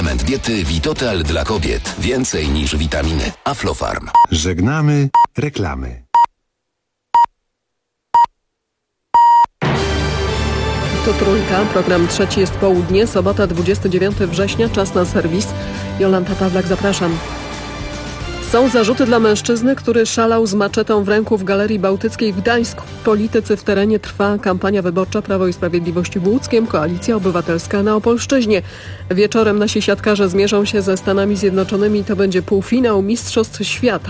Suplement diety Vitotal dla kobiet. Więcej niż witaminy. Aflofarm. Żegnamy reklamy. To Trójka, program trzeci jest południe, sobota 29 września, czas na serwis. Jolanta Pawlak, zapraszam. Są zarzuty dla mężczyzny, który szalał z maczetą w ręku w Galerii Bałtyckiej w Gdańsku. Politycy w terenie, trwa kampania wyborcza Prawo i Sprawiedliwości w Łódzkiem, Koalicja Obywatelska na Opolszczyźnie. Wieczorem nasi siatkarze zmierzą się ze Stanami Zjednoczonymi. To będzie półfinał Mistrzostw Świata.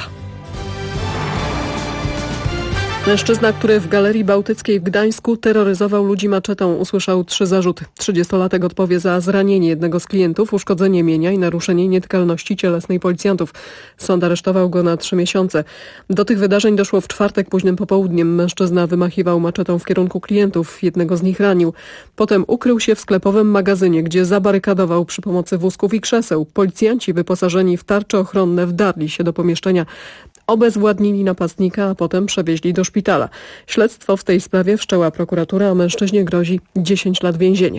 Mężczyzna, który w Galerii Bałtyckiej w Gdańsku terroryzował ludzi maczetą, usłyszał 3 zarzuty. 30-latek odpowie za zranienie jednego z klientów, uszkodzenie mienia i naruszenie nietykalności cielesnej policjantów. Sąd aresztował go na 3 miesiące. Do tych wydarzeń doszło w czwartek późnym popołudniem. Mężczyzna wymachiwał maczetą w kierunku klientów. Jednego z nich ranił. Potem ukrył się w sklepowym magazynie, gdzie zabarykadował przy pomocy wózków i krzeseł. Policjanci wyposażeni w tarcze ochronne wdarli się do pomieszczenia. Obezwładnili napastnika, a potem przewieźli do szpitala. Śledztwo w tej sprawie wszczęła prokuratura, a mężczyźnie grozi 10 lat więzienia.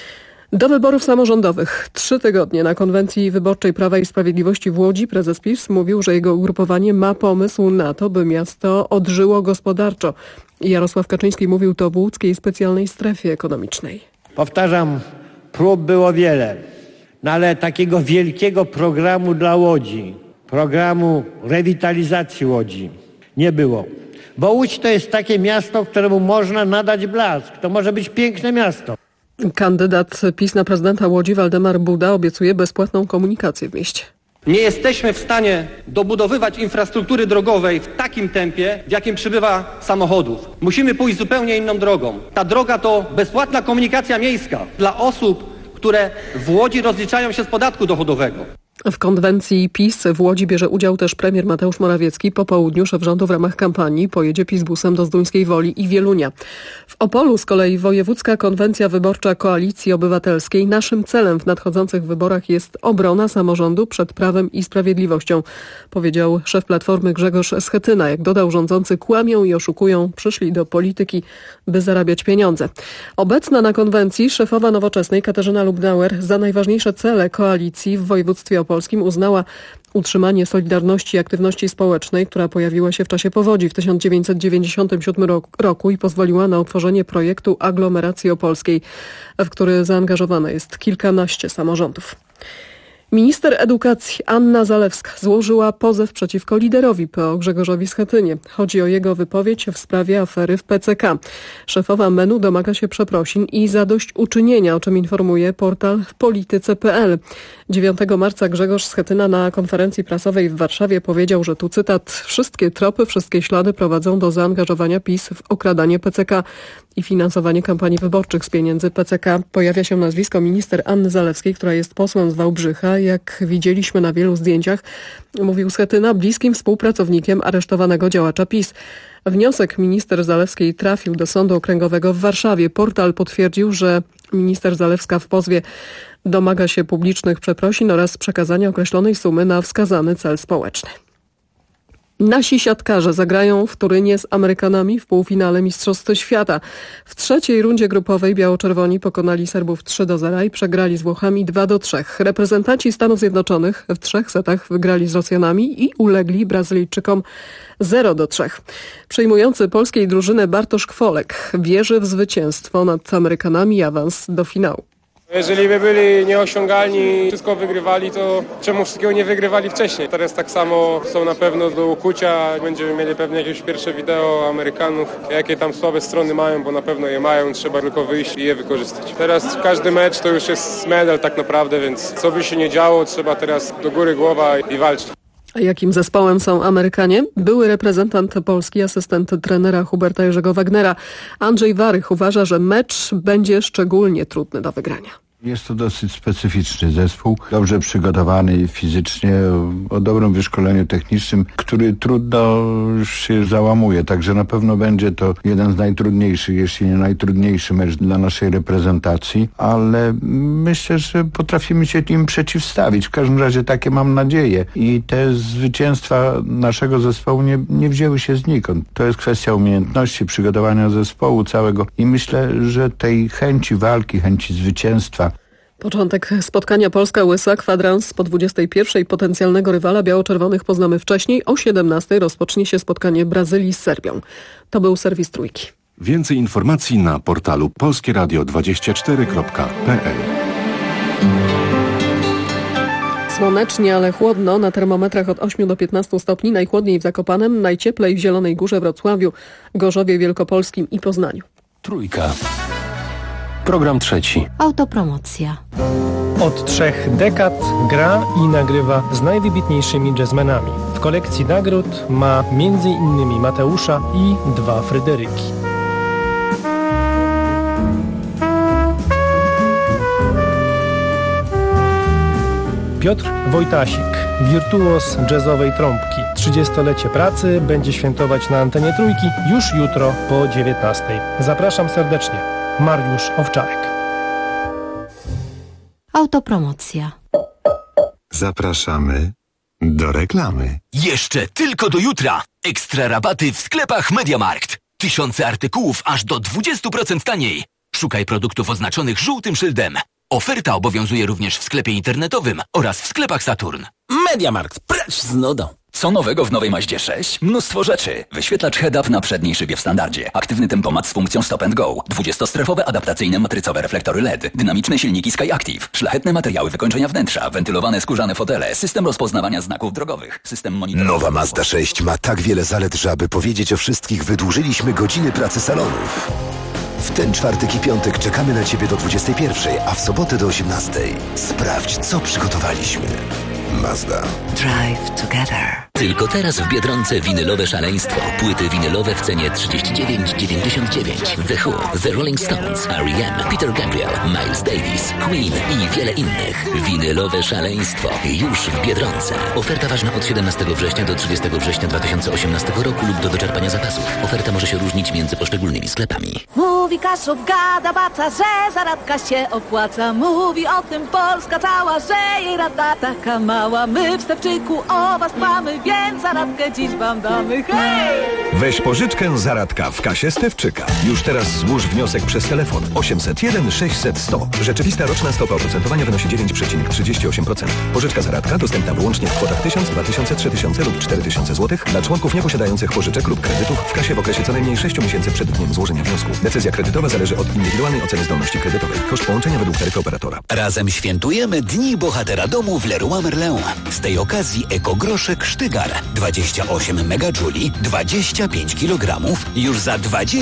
Do wyborów samorządowych 3 tygodnie na konwencji wyborczej Prawa i Sprawiedliwości w Łodzi prezes PiS mówił, że jego ugrupowanie ma pomysł na to, by miasto odżyło gospodarczo. Jarosław Kaczyński mówił to w łódzkiej specjalnej strefie ekonomicznej. Powtarzam, prób było wiele, ale takiego wielkiego programu dla Łodzi, programu rewitalizacji Łodzi nie było. Bo Łódź to jest takie miasto, któremu można nadać blask. To może być piękne miasto. Kandydat PiS na prezydenta Łodzi Waldemar Buda obiecuje bezpłatną komunikację w mieście. Nie jesteśmy w stanie dobudowywać infrastruktury drogowej w takim tempie, w jakim przybywa samochodów. Musimy pójść zupełnie inną drogą. Ta droga to bezpłatna komunikacja miejska dla osób, które w Łodzi rozliczają się z podatku dochodowego. W konwencji PiS w Łodzi bierze udział też premier Mateusz Morawiecki. Po południu szef rządu w ramach kampanii pojedzie PiS busem do Zduńskiej Woli i Wielunia. W Opolu z kolei wojewódzka konwencja wyborcza Koalicji Obywatelskiej. Naszym celem w nadchodzących wyborach jest obrona samorządu przed Prawem i Sprawiedliwością, powiedział szef Platformy Grzegorz Schetyna. Jak dodał, rządzący kłamią i oszukują, przyszli do polityki, by zarabiać pieniądze. Obecna na konwencji szefowa Nowoczesnej Katarzyna Lubnauer za najważniejsze cele koalicji w województwie opolskim uznała utrzymanie Solidarności i Aktywności Społecznej, która pojawiła się w czasie powodzi w 1997 roku i pozwoliła na utworzenie projektu aglomeracji opolskiej, w który zaangażowane jest kilkanaście samorządów. Minister edukacji Anna Zalewska złożyła pozew przeciwko liderowi PO Grzegorzowi Schetynie. Chodzi o jego wypowiedź w sprawie afery w PCK. Szefowa MEN-u domaga się przeprosin i zadośćuczynienia, o czym informuje portal polityce.pl. 9 marca Grzegorz Schetyna na konferencji prasowej w Warszawie powiedział, że tu cytat: wszystkie tropy, wszystkie ślady prowadzą do zaangażowania PiS w okradanie PCK i finansowanie kampanii wyborczych z pieniędzy PCK. Pojawia się nazwisko minister Anny Zalewskiej, która jest posłem z Wałbrzycha. Jak widzieliśmy na wielu zdjęciach, mówił Schetyna, bliskim współpracownikiem aresztowanego działacza PiS. Wniosek minister Zalewskiej trafił do Sądu Okręgowego w Warszawie. Portal potwierdził, że minister Zalewska w pozwie domaga się publicznych przeprosin oraz przekazania określonej sumy na wskazany cel społeczny. Nasi siatkarze zagrają w Turynie z Amerykanami w półfinale Mistrzostw Świata. W trzeciej rundzie grupowej biało-czerwoni pokonali Serbów 3-0 i przegrali z Włochami 2-3. Reprezentanci Stanów Zjednoczonych w 3 setach wygrali z Rosjanami i ulegli Brazylijczykom 0-3. Przejmujący polskiej drużyny Bartosz Kwolek wierzy w zwycięstwo nad Amerykanami i awans do finału. Jeżeli by byli nieosiągalni, wszystko wygrywali, to czemu wszystkiego nie wygrywali wcześniej? Teraz tak samo są na pewno do ukucia. Będziemy mieli pewnie jakieś pierwsze wideo Amerykanów, jakie tam słabe strony mają, bo na pewno je mają. Trzeba tylko wyjść i je wykorzystać. Teraz każdy mecz to już jest medal tak naprawdę, więc co by się nie działo, trzeba teraz do góry głowa i walczyć. A jakim zespołem są Amerykanie? Były reprezentant Polski, asystent trenera Huberta Jerzego Wagnera. Andrzej Warych uważa, że mecz będzie szczególnie trudny do wygrania. Jest to dosyć specyficzny zespół, dobrze przygotowany fizycznie, o dobrym wyszkoleniu technicznym, który trudno się załamuje. Także na pewno będzie to jeden z najtrudniejszych, jeśli nie najtrudniejszy mecz dla naszej reprezentacji, ale myślę, że potrafimy się im przeciwstawić. W każdym razie takie mam nadzieję. I te zwycięstwa naszego zespołu nie wzięły się znikąd. To jest kwestia umiejętności, przygotowania zespołu całego i myślę, że tej chęci walki, chęci zwycięstwa Początek spotkania Polska-USA, kwadrans po 21. Potencjalnego rywala biało-czerwonych poznamy wcześniej. O 17 rozpocznie się spotkanie Brazylii z Serbią. To był serwis Trójki. Więcej informacji na portalu polskieradio24.pl. Słonecznie, ale chłodno. Na termometrach od 8 do 15 stopni. Najchłodniej w Zakopanem, najcieplej w Zielonej Górze, Wrocławiu, Gorzowie Wielkopolskim i Poznaniu. Trójka. Program trzeci. Autopromocja. Od 3 dekad gra i nagrywa z najwybitniejszymi jazzmenami. W kolekcji nagród ma m.in. Mateusza i 2 Fryderyki. Piotr Wojtasik, wirtuoz jazzowej trąbki. 30-lecie pracy będzie świętować na antenie Trójki już jutro po 19. Zapraszam serdecznie. Mariusz Owczarek. Autopromocja. Zapraszamy do reklamy. Jeszcze tylko do jutra. Ekstra rabaty w sklepach MediaMarkt. Tysiące artykułów aż do 20% taniej. Szukaj produktów oznaczonych żółtym szyldem. Oferta obowiązuje również w sklepie internetowym oraz w sklepach Saturn. MediaMarkt, precz z nudą. Co nowego w nowej Mazdzie 6? Mnóstwo rzeczy. Wyświetlacz head-up na przedniej szybie w standardzie. Aktywny tempomat z funkcją stop and go. 20-strefowe adaptacyjne matrycowe reflektory LED. Dynamiczne silniki SkyActiv. Szlachetne materiały wykończenia wnętrza. Wentylowane skórzane fotele. System rozpoznawania znaków drogowych. System monitorowania. Nowa Mazda 6 ma tak wiele zalet, że aby powiedzieć o wszystkich, wydłużyliśmy godziny pracy salonów. W ten czwartek i piątek czekamy na Ciebie do 21, a w sobotę do 18. Sprawdź, co przygotowaliśmy. Mazda. Drive together. Tylko teraz w Biedronce winylowe szaleństwo. Płyty winylowe w cenie 39,99. The Who, The Rolling Stones, R.E.M., Peter Gabriel, Miles Davis, Queen i wiele innych. Winylowe szaleństwo. Już w Biedronce. Oferta ważna od 17 września do 30 września 2018 roku lub do wyczerpania zapasów. Oferta może się różnić między poszczególnymi sklepami. Mówi Kaszub, gada baca, że zaradka się opłaca. Mówi o tym Polska cała, że jej rada taka mała. My w Stawczyku o was dbamy, więc zaradkę dziś wam damy. Hej! Weź pożyczkę zaradka w kasie Stewczyka. Już teraz złóż wniosek przez telefon 801 600 100. Rzeczywista roczna stopa oprocentowania wynosi 9,38%. Pożyczka zaradka dostępna wyłącznie w kwotach 1000, 2000, 3000 lub 4000 zł dla członków nieposiadających pożyczek lub kredytów w kasie w okresie co najmniej 6 miesięcy przed dniem złożenia wniosku. Decyzja kredytowa zależy od indywidualnej oceny zdolności kredytowej. Koszt połączenia według taryfy operatora. Razem świętujemy Dni Bohatera Domu w Leroy Merlin. Z tej okazji ekogroszek Sztygar 28 megajuli, 25 kg już za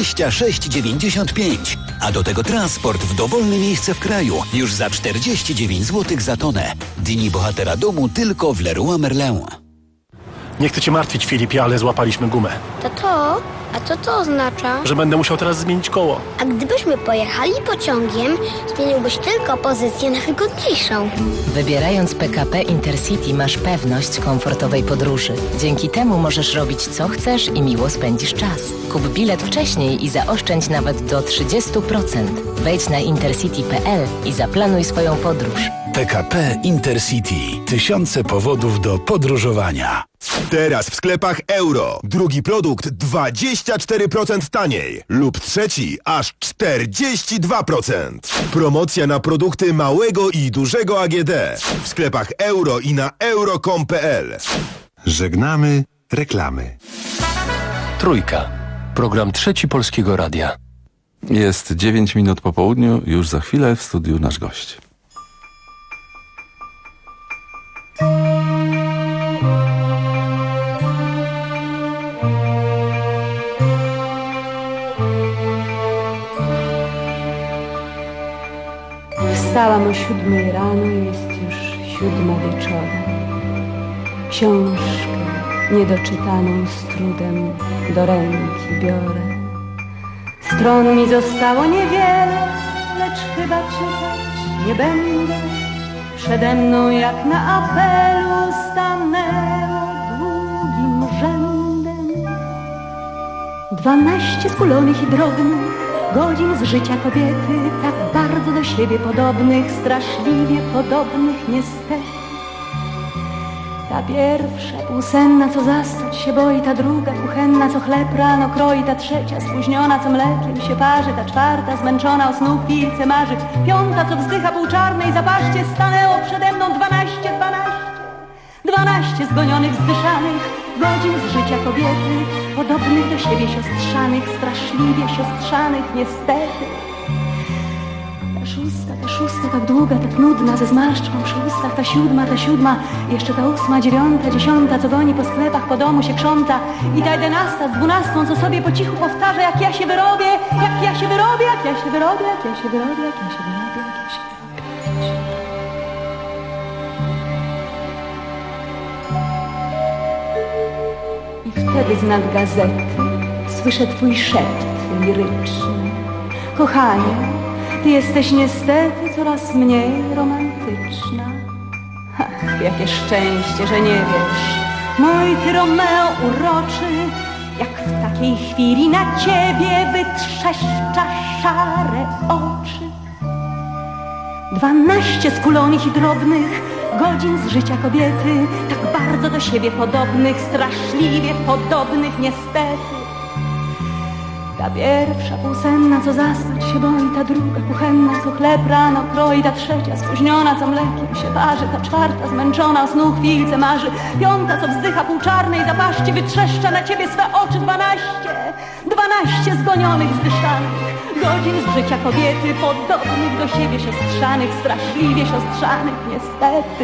26,95. A do tego transport w dowolne miejsce w kraju już za 49 zł za tonę. Dni Bohatera Domu tylko w Leroy Merlin. Nie chcę cię martwić, Filipie, ale złapaliśmy gumę. Tato, a co to oznacza? Że będę musiał teraz zmienić koło. A gdybyśmy pojechali pociągiem, zmieniłbyś tylko pozycję na wygodniejszą. Wybierając PKP Intercity masz pewność komfortowej podróży. Dzięki temu możesz robić co chcesz i miło spędzisz czas. Kup bilet wcześniej i zaoszczędź nawet do 30%. Wejdź na intercity.pl i zaplanuj swoją podróż. PKP Intercity. Tysiące powodów do podróżowania. Teraz w sklepach Euro. Drugi produkt 24% taniej. Lub trzeci aż 42%. Promocja na produkty małego i dużego AGD. W sklepach Euro i na euro.com.pl. Żegnamy reklamy. Trójka. Program trzeci Polskiego Radia. Jest 9 minut po południu. Już za chwilę w studiu nasz gość. Wstałam o 7 rano, jest już 7 wieczora. Książkę niedoczytaną z trudem do ręki biorę. Stron mi zostało niewiele, lecz chyba czytać nie będę. Przede mną jak na apelu stanęło długim rzędem 12 skulonych i drobnych godzin z życia kobiety, tak bardzo do siebie podobnych, straszliwie podobnych niestety. Ta pierwsza półsenna, co zastać się boi, ta druga kuchenna, co chleb rano kroi, ta trzecia spóźniona, co mlekiem się parzy, ta czwarta zmęczona o snu chwilce marzy, piąta, co wzdycha półczarnej zapaście, stanęło przede mną 12 zgonionych, zdyszanych godzin z życia kobiety, podobnych do siebie siostrzanych, straszliwie siostrzanych niestety. Ta szósta, tak długa, tak nudna, ze zmarszczką przy ustach, ta siódma, jeszcze ta 8, 9, 10, co goni po sklepach, po domu się krząta, i ta 11 z 12, co sobie po cichu powtarza, jak ja się wyrobię, jak ja się wyrobię, jak ja się wyrobię, jak ja się wyrobię, jak ja się wyrobię, jak ja się wyrobię. I wtedy z nad gazety słyszę twój szept liryczny. Kochanie, ty jesteś niestety coraz mniej romantyczna. Ach, jakie szczęście, że nie wiesz, mój ty Romeo uroczy, jak w takiej chwili na ciebie wytrzeszcza szare oczy. 12 skulonich i drobnych godzin z życia kobiety, tak bardzo do siebie podobnych, straszliwie podobnych niestety. Ta pierwsza półsenna, co zaspać się boi, ta druga kuchenna, co chleb rano kroi, ta trzecia spóźniona, co mlekiem się parzy, ta czwarta zmęczona o snu chwilce marzy, piąta, co wzdycha półczarnej zapaści, wytrzeszcza na ciebie swe oczy. 12 zgonionych, zdyszanych godzin z życia kobiety, podobnych do siebie siostrzanych, straszliwie siostrzanych niestety.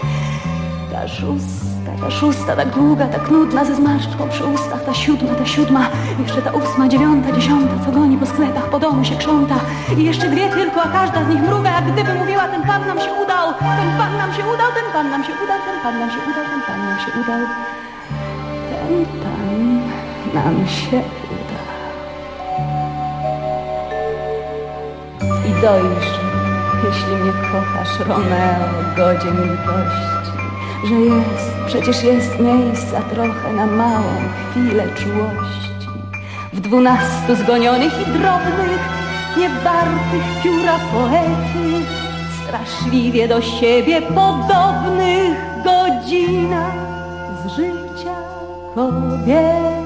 Ta szósta, tak długa, tak nudna, ze zmarszczką przy ustach, ta siódma, jeszcze ta 8, 9, 10, co goni po sklepach, po domu się krząta, i jeszcze dwie tylko, a każda z nich mruga, jak gdyby mówiła, ten pan nam się udał, ten pan nam się udał, ten pan nam się udał, ten pan nam się udał, ten pan nam się udał, ten pan nam się uda. I dojrzyj, jeśli mnie kochasz, Romeo, godzien litości, że przecież jest miejsca trochę na małą chwilę czułości. W 12 zgonionych i drobnych, niewartych pióra poety, straszliwie do siebie podobnych godzinach z życia kobiety.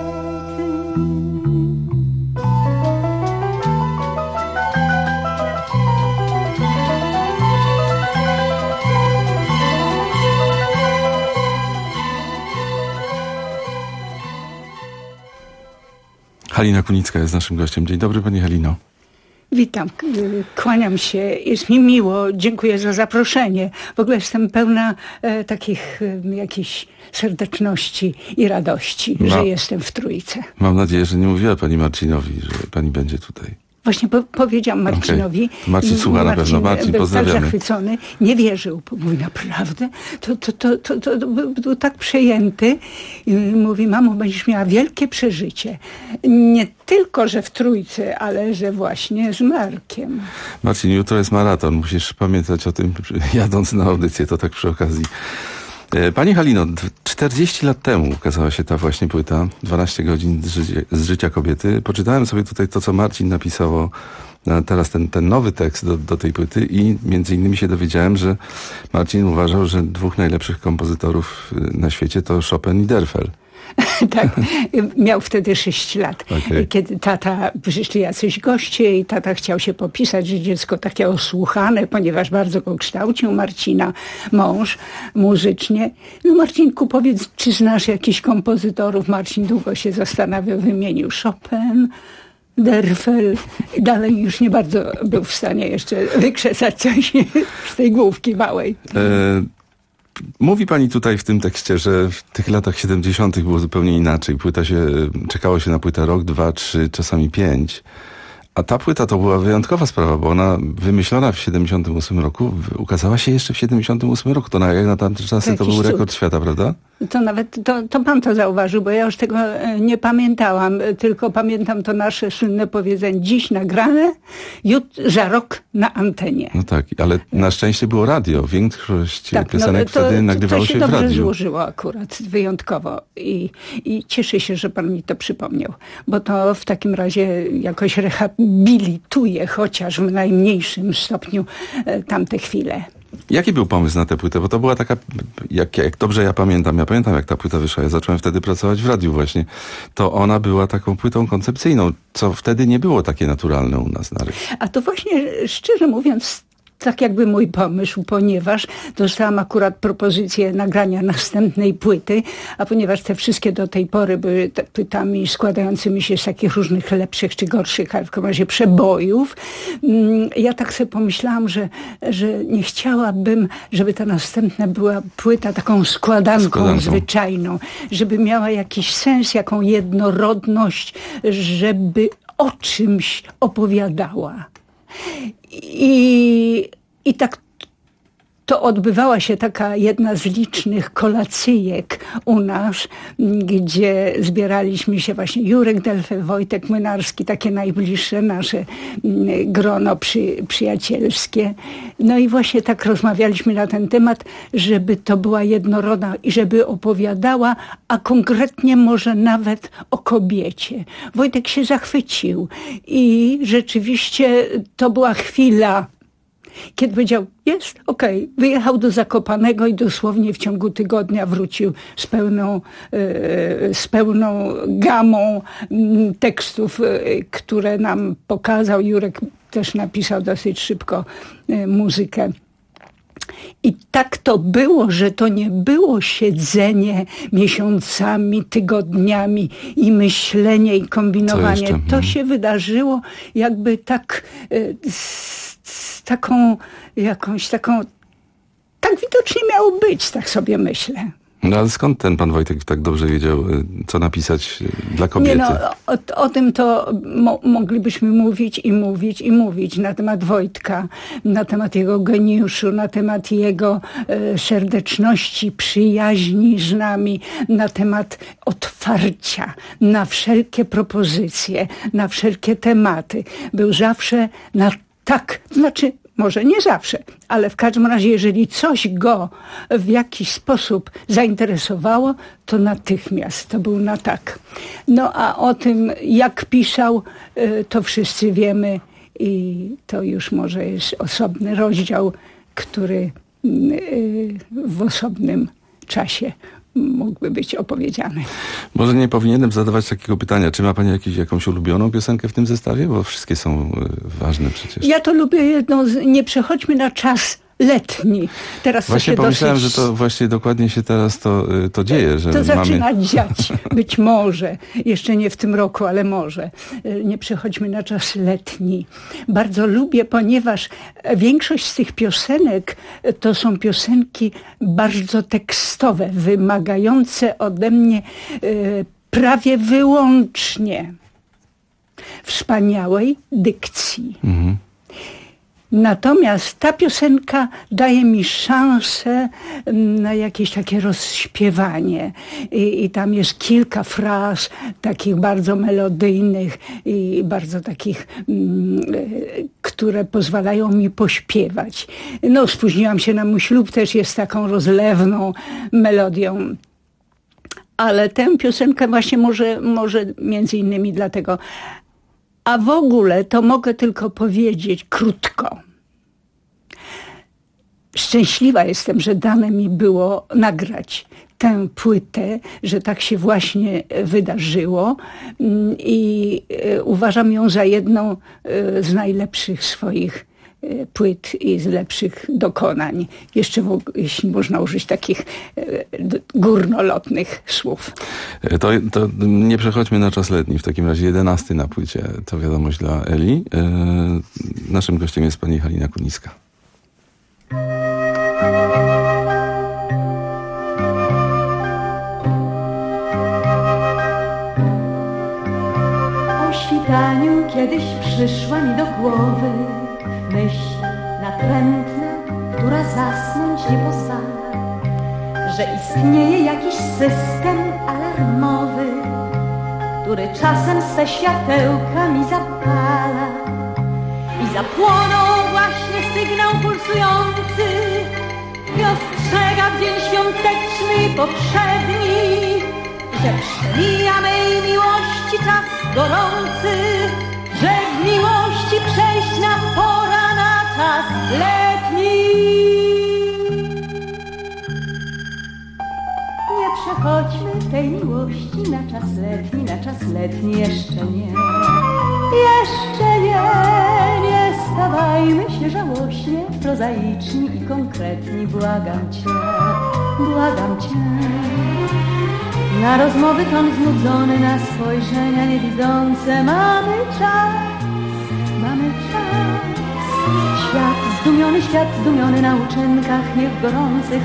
Halina Kunicka jest naszym gościem. Dzień dobry, pani Halino. Witam, kłaniam się, jest mi miło, dziękuję za zaproszenie. W ogóle jestem pełna takich jakichś serdeczności i radości, że jestem w Trójce. Mam nadzieję, że nie mówiła pani Marcinowi, że pani będzie tutaj. Właśnie powiedziałam Marcinowi. Okay. Marcin słucha na pewno. Marcin, był pozdrawiamy. tak zachwycony, nie wierzył. Mówi, naprawdę? To był tak przejęty. I mówi, mamo, będziesz miała wielkie przeżycie. Nie tylko, że w Trójce, ale że właśnie z Markiem. Marcin, jutro jest maraton. Musisz pamiętać o tym, jadąc na audycję. To tak przy okazji. Pani Halino, 40 lat temu ukazała się ta właśnie płyta 12 godzin z życia kobiety. Poczytałem sobie tutaj to, co Marcin napisał, teraz ten nowy tekst do tej płyty i między innymi się dowiedziałem, że Marcin uważał, że dwóch najlepszych kompozytorów na świecie to Chopin i Derfel. Tak, miał wtedy 6 lat. Okay. Kiedy przyszli jacyś goście i tata chciał się popisać, że dziecko takie osłuchane, ponieważ bardzo go kształcił, Marcina, mąż, muzycznie. No Marcinku, powiedz, czy znasz jakichś kompozytorów? Marcin długo się zastanawiał, wymienił Chopin, Derfel. Dalej już nie bardzo był w stanie jeszcze wykrzesać coś z tej główki małej. Mówi pani tutaj w tym tekście, że w tych latach 70. było zupełnie inaczej. Czekało się na płytę rok, 2, 3, czasami 5. A ta płyta to była wyjątkowa sprawa, bo ona wymyślona w 78 roku, ukazała się jeszcze w 78 roku. To jak na tamte czasy to był rekord świata, prawda? To nawet, to pan to zauważył, bo ja już tego nie pamiętałam, tylko pamiętam to nasze słynne powiedzenie, dziś nagrane, za rok na antenie. No tak, ale na szczęście było radio. Większość piosenek wtedy nagrywało się w radiu. To się dobrze złożyło akurat, wyjątkowo. I cieszę się, że pan mi to przypomniał, bo to w takim razie jakoś rehabilituje chociaż w najmniejszym stopniu tamte chwile. Jaki był pomysł na tę płytę? Bo to była taka, jak dobrze ja pamiętam jak ta płyta wyszła, ja zacząłem wtedy pracować w radiu właśnie, to ona była taką płytą koncepcyjną, co wtedy nie było takie naturalne u nas na rynku. A to właśnie, szczerze mówiąc, tak jakby mój pomysł, ponieważ dostałam akurat propozycję nagrania następnej płyty, a ponieważ te wszystkie do tej pory były płytami składającymi się z takich różnych lepszych czy gorszych, ale w każdym razie przebojów, ja tak sobie pomyślałam, że nie chciałabym, żeby ta następna była płyta taką składanką zwyczajną, żeby miała jakiś sens, jaką jednorodność, żeby o czymś opowiadała. I tak to odbywała się taka jedna z licznych kolacyjek u nas, gdzie zbieraliśmy się właśnie Jurek Delfel, Wojtek Młynarski, takie najbliższe nasze grono przyjacielskie. No i właśnie tak rozmawialiśmy na ten temat, żeby to była jednorodna i żeby opowiadała, a konkretnie może nawet o kobiecie. Wojtek się zachwycił i rzeczywiście to była chwila, kiedy powiedział, jest, okej. Wyjechał do Zakopanego i dosłownie w ciągu tygodnia wrócił z pełną gamą tekstów, które nam pokazał. Jurek też napisał dosyć szybko muzykę. I tak to było, że to nie było siedzenie miesiącami, tygodniami i myślenie i kombinowanie. To się wydarzyło jakby tak z taką jakąś taką, tak widocznie miało być, tak sobie myślę. No ale skąd ten pan Wojtek tak dobrze wiedział, co napisać dla kobiety? Nie no, o tym to moglibyśmy mówić na temat Wojtka, na temat jego geniuszu, na temat jego serdeczności, przyjaźni z nami, na temat otwarcia na wszelkie propozycje, na wszelkie tematy. Był zawsze na tak, znaczy może nie zawsze, ale w każdym razie, jeżeli coś go w jakiś sposób zainteresowało, to natychmiast to był na tak. No a o tym, jak pisał, to wszyscy wiemy i to już może jest osobny rozdział, który w osobnym czasie mógłby być opowiedziany. Może nie powinienem zadawać takiego pytania. Czy ma pani jakąś ulubioną piosenkę w tym zestawie? Bo wszystkie są ważne przecież. Ja to lubię jedną nie przechodźmy na czas letni. Teraz właśnie to się pomyślałem, że to właśnie dokładnie się teraz to dzieje. Że to zaczyna dziać. Być może. Jeszcze nie w tym roku, ale może. Nie przechodźmy na czas letni. Bardzo lubię, ponieważ większość z tych piosenek to są piosenki bardzo tekstowe, wymagające ode mnie prawie wyłącznie wspaniałej dykcji. Mhm. Natomiast ta piosenka daje mi szansę na jakieś takie rozśpiewanie. I tam jest kilka fraz takich bardzo melodyjnych i bardzo takich, które pozwalają mi pośpiewać. No, spóźniłam się na mój ślub, też jest taką rozlewną melodią. Ale tę piosenkę właśnie może między innymi dlatego. A w ogóle to mogę tylko powiedzieć krótko. Szczęśliwa jestem, że dane mi było nagrać tę płytę, że tak się właśnie wydarzyło i uważam ją za jedną z najlepszych swoich płyt i z lepszych dokonań. Jeszcze jeśli można użyć takich górnolotnych słów. To nie przechodźmy na czas letni. W takim razie 11 na płycie. To wiadomość dla Eli. Naszym gościem jest pani Halina Kunicka. O świtaniu kiedyś przyszła mi do głowy myśl natrętna, która zasnąć nie posala, że istnieje jakiś system alarmowy, który czasem swe światełka mi zapala i zapłonął właśnie sygnał pulsujący i ostrzega w dzień świąteczny poprzedni, że przemija mej miłości czas gorący, że w miłości przejść nam pora na czas letni. przechodźmy tej miłości na czas letni, jeszcze nie. Jeszcze nie stawajmy się żałośnie, prozaiczni i konkretni, błagam cię. Na rozmowy ton znudzony, na spojrzenia niewidzące, mamy czas. Świat zdumiony na uczynkach niech gorących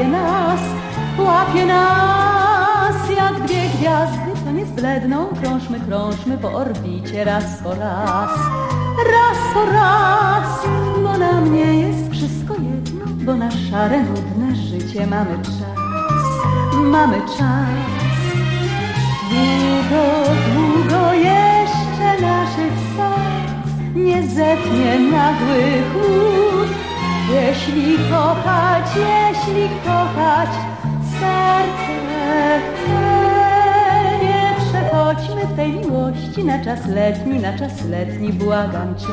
łapie nas jak dwie gwiazdy, co nie zbledną, krążmy po orbicie raz po raz, bo na mnie jest wszystko jedno, bo na szare, nudne życie mamy czas. Długo jeszcze naszych serc nie zetnie nagły chłód. Jeśli kochać serce chce, nie przechodźmy w tej miłości na czas letni, błagam cię.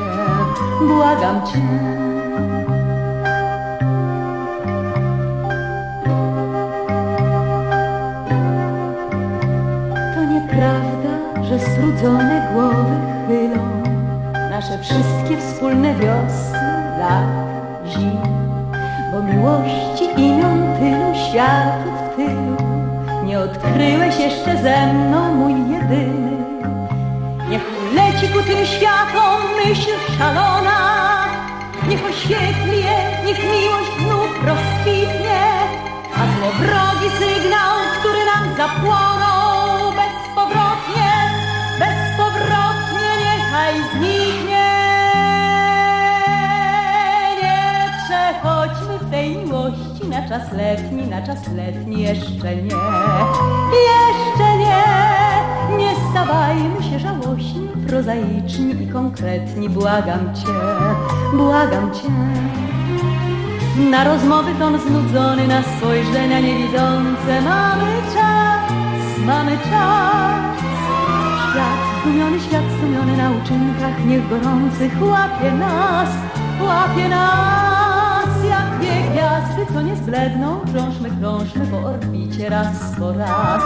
To nieprawda, że strudzone głowy chylą nasze wszystkie wspólne wiosny, lat, zim, bo miłości imion tylu, światów tylu nie odkryłeś jeszcze ze mną, mój jedyny. Niech leci ku tym światom myśl szalona, niech oświetli je, niech miłość znów rozkwitnie, a złowrogi sygnał, który nam zapłonął, bezpowrotnie niechaj zniknie. Nie przechodźmy w tej miłości na czas letni, jeszcze nie. Nie stawajmy się żałośni, prozaiczni i konkretni, błagam cię. Na rozmowy ton znudzony, na spojrzenia niewidzące, mamy czas. Świat zdumiony na uczynkach niech gorących łapie nas jak dwie gwiazdy, co nie zbledną, krążmy po orbicie raz po raz,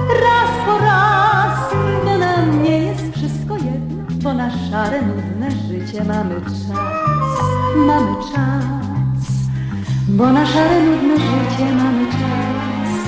bo na mnie jest wszystko jedno, bo na szare, nudne życie mamy czas, bo na szare, nudne życie mamy czas.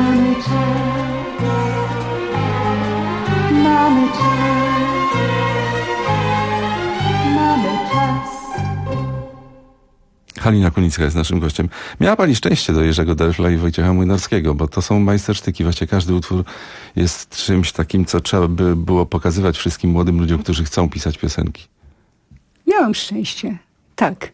Halina Kunicka jest naszym gościem. Miała pani szczęście do Jerzego Derfla i Wojciecha Młynarskiego, bo to są majstersztyki. Właściwie każdy utwór jest czymś takim, co trzeba by było pokazywać wszystkim młodym ludziom, którzy chcą pisać piosenki. Miałam szczęście, tak.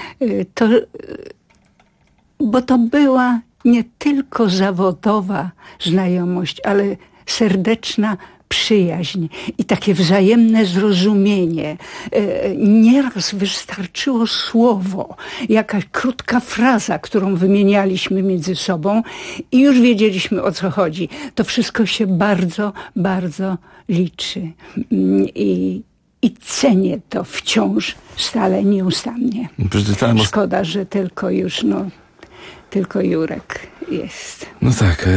Bo to była nie tylko zawodowa znajomość, ale serdeczna przyjaźń i takie wzajemne zrozumienie. Nieraz wystarczyło słowo, jakaś krótka fraza, którą wymienialiśmy między sobą i już wiedzieliśmy, o co chodzi. To wszystko się bardzo, bardzo liczy. I cenię to wciąż, stale, nieustannie. Szkoda, że tylko Jurek jest. No tak,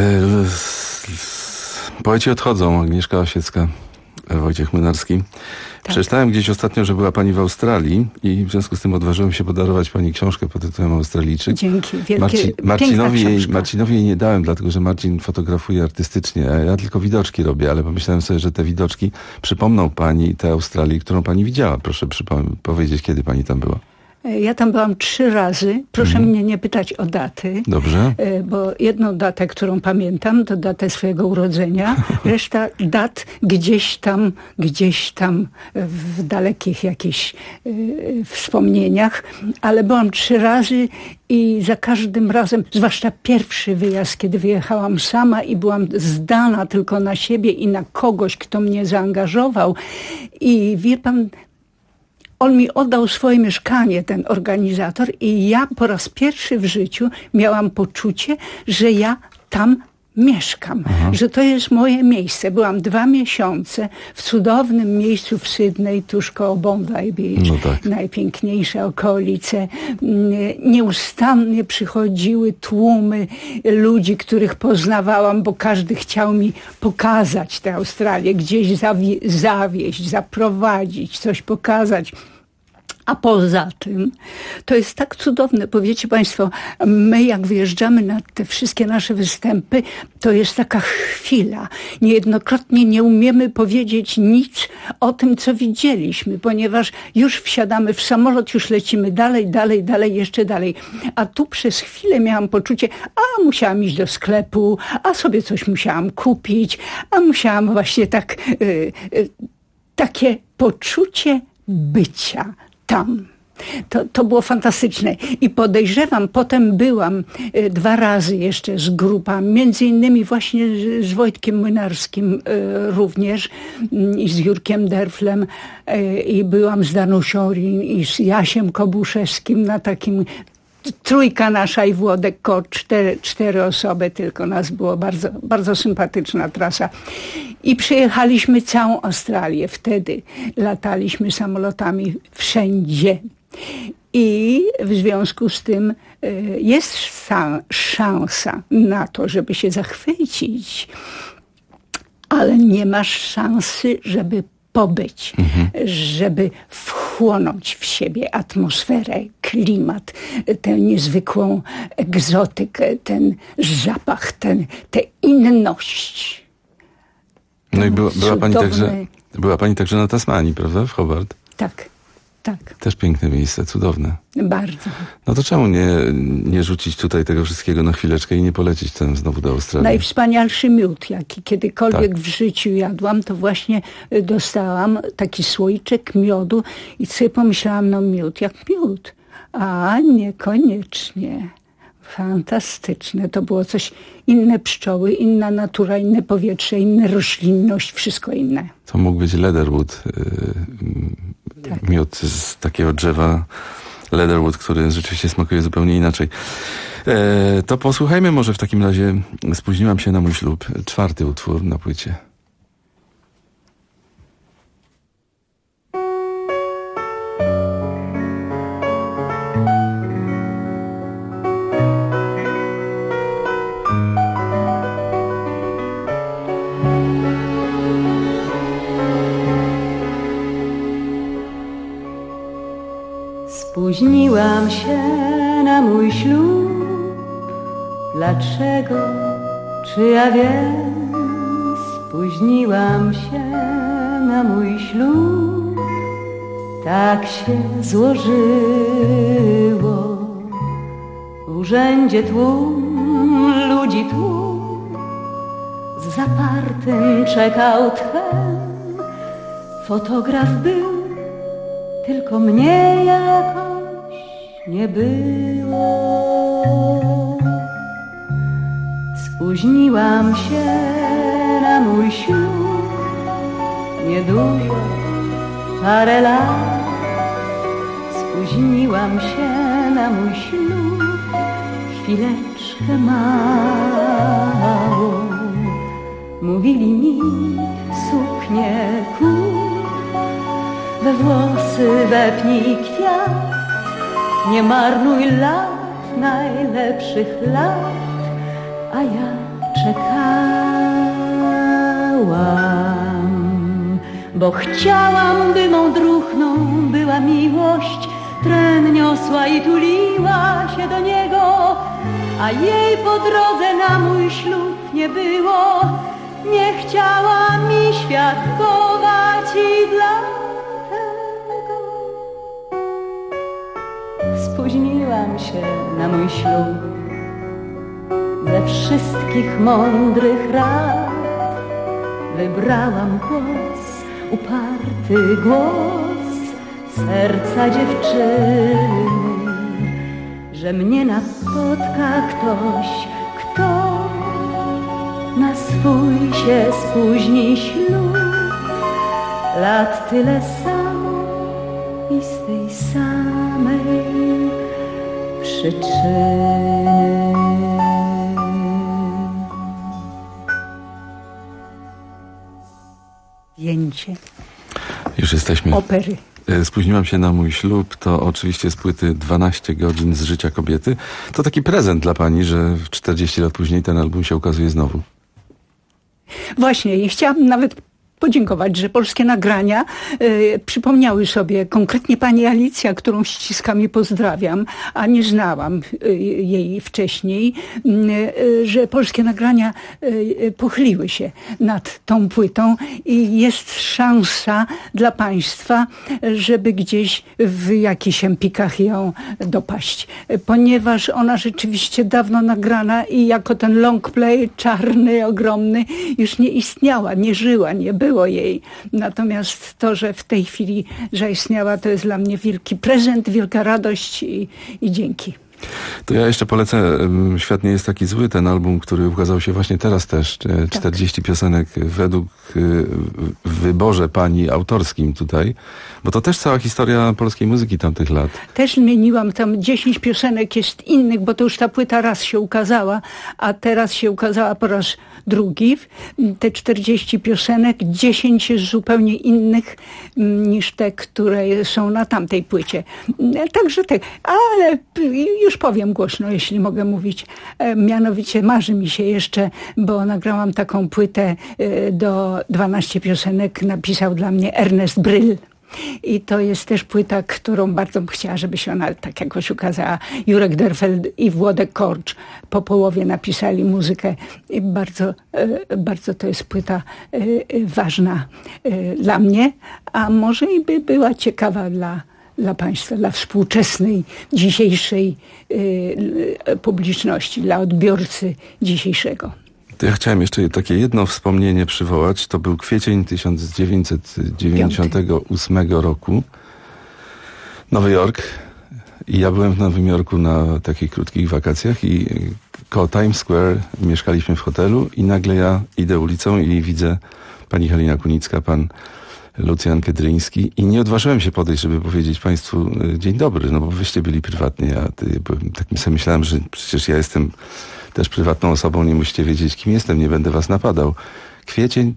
poeci odchodzą, Agnieszka Osiecka, Wojciech Młynarski. Tak. Przeczytałem gdzieś ostatnio, że była pani w Australii i w związku z tym odważyłem się podarować pani książkę pod tytułem Australijczyk. Dzięki, Marcinowi jej nie dałem, dlatego że Marcin fotografuje artystycznie, a ja tylko widoczki robię, ale pomyślałem sobie, że te widoczki przypomną pani tę Australię, którą pani widziała. Proszę powiedzieć, kiedy pani tam była. Ja tam byłam 3 razy. Proszę mnie nie pytać o daty. Dobrze. Bo jedną datę, którą pamiętam, to datę swojego urodzenia. Reszta dat gdzieś tam w dalekich jakichś wspomnieniach. Ale byłam 3 razy i za każdym razem, zwłaszcza pierwszy wyjazd, kiedy wyjechałam sama i byłam zdana tylko na siebie i na kogoś, kto mnie zaangażował. I wie pan, on mi oddał swoje mieszkanie, ten organizator, i ja po raz pierwszy w życiu miałam poczucie, że ja tam mieszkam, że to jest moje miejsce. Byłam 2 miesiące w cudownym miejscu w Sydney, tuż koło Bondi Beach. Najpiękniejsze okolice. Nieustannie przychodziły tłumy ludzi, których poznawałam, bo każdy chciał mi pokazać tę Australię, gdzieś zawieźć, zaprowadzić, coś pokazać. A poza tym, to jest tak cudowne, bo wiecie Państwo, my jak wyjeżdżamy na te wszystkie nasze występy, to jest taka chwila. Niejednokrotnie nie umiemy powiedzieć nic o tym, co widzieliśmy, ponieważ już wsiadamy w samolot, już lecimy dalej, jeszcze dalej. A tu przez chwilę miałam poczucie, musiałam iść do sklepu, a sobie coś musiałam kupić, a musiałam właśnie takie poczucie bycia tam. To było fantastyczne. I podejrzewam, potem byłam 2 razy jeszcze z grupami, między innymi właśnie z Wojtkiem Młynarskim również i z Jurkiem Derflem i byłam z Danusią Rin i z Jasiem Kobuszewskim na takim trójka nasza i Włodek Kot, 4 osoby tylko nas było, bardzo, bardzo sympatyczna trasa. I przejechaliśmy całą Australię. Wtedy lataliśmy samolotami wszędzie. I w związku z tym jest szansa na to, żeby się zachwycić, ale nie masz szansy, żeby pobyć, żeby wchłonąć w siebie atmosferę, klimat, tę niezwykłą egzotykę, ten zapach, tę inność. No i była pani także na Tasmanii, prawda? W Hobart. Tak. Też piękne miejsce, cudowne. Bardzo. No to czemu nie rzucić tutaj tego wszystkiego na chwileczkę i nie polecieć tam znowu do Australii? Najwspanialszy miód, jaki kiedykolwiek w życiu jadłam, to właśnie dostałam taki słoiczek miodu i sobie pomyślałam, miód jak miód. A niekoniecznie. Fantastyczne. To było coś, inne pszczoły, inna natura, inne powietrze, inna roślinność, wszystko inne. To mógł być Leatherwood, miód z takiego drzewa Leatherwood, który rzeczywiście smakuje zupełnie inaczej. To posłuchajmy może w takim razie Spóźniłam się na mój ślub. 4. utwór na płycie. Spóźniłam się na mój ślub. Dlaczego? Czy ja wiem? Spóźniłam się na mój ślub. Tak się złożyło. W urzędzie tłum, ludzi tłum. Z zapartym czekał tłem. Fotograf był, tylko mnie jakoś nie było. Spóźniłam się na mój ślub. Niedużo, parę lat. Spóźniłam się na mój ślub. Chwileczkę mało. Mówili mi suknię kup. We włosy wepnij kwiat, nie marnuj lat, najlepszych lat, a ja czekałam, bo chciałam, by mą druhną była miłość, tren niosła i tuliła się do niego, a jej po drodze na mój ślub nie było, nie chciała mi świadkować i dlatego spóźniłam się na mój ślub. Ze wszystkich mądrych rad wybrałam głos, uparty głos serca dziewczyny, że mnie napotka ktoś, kto na swój się spóźni ślub. Lat tyle samo i z tej samej przyczyny. tańczy. Już jesteśmy. Opery. Spóźniłam się na mój ślub, to oczywiście z płyty 12 godzin z życia kobiety. To taki prezent dla pani, że 40 lat później ten album się ukazuje znowu. Właśnie i chciałabym nawet podziękować, że Polskie Nagrania przypomniały sobie, konkretnie pani Alicja, którą ściskam i pozdrawiam, a nie znałam jej wcześniej, że Polskie Nagrania pochyliły się nad tą płytą i jest szansa dla państwa, żeby gdzieś w jakichś empikach ją dopaść. Ponieważ ona rzeczywiście dawno nagrana i jako ten long play czarny, ogromny, już nie istniała, nie żyła, nie było jej. Natomiast to, że w tej chwili zaistniała, to jest dla mnie wielki prezent, wielka radość i dzięki. To ja jeszcze polecę Świat nie jest taki zły, ten album, który ukazał się właśnie teraz też. 40 piosenek według w wyborze pani autorskim tutaj, bo to też cała historia polskiej muzyki tamtych lat. Też zmieniłam, tam 10 piosenek jest innych, bo to już ta płyta raz się ukazała, a teraz się ukazała po raz drugi. Te 40 piosenek, 10 jest zupełnie innych niż te, które są na tamtej płycie. Także tak, ale już powiem głośno, jeśli mogę mówić. Mianowicie marzy mi się jeszcze, bo nagrałam taką płytę do 12 piosenek, napisał dla mnie Ernest Bryl. I to jest też płyta, którą bardzo bym chciała, żeby się ona tak jakoś ukazała. Jurek Derfeld i Włodek Korcz po połowie napisali muzykę. I bardzo to jest płyta ważna dla mnie, a może i by była ciekawa dla państwa, dla współczesnej, dzisiejszej publiczności, dla odbiorcy dzisiejszego. To ja chciałem jeszcze takie jedno wspomnienie przywołać. To był kwiecień 1998 roku. Nowy Jork. I ja byłem w Nowym Jorku na takich krótkich wakacjach i koło Times Square mieszkaliśmy w hotelu i nagle ja idę ulicą i widzę pani Halina Kunicka, pan Lucjan Kedryński i nie odważyłem się podejść, żeby powiedzieć państwu dzień dobry, no bo wyście byli prywatnie. Ja takim sobie myślałem, że przecież ja jestem też prywatną osobą, nie musicie wiedzieć, kim jestem, nie będę was napadał. Kwiecień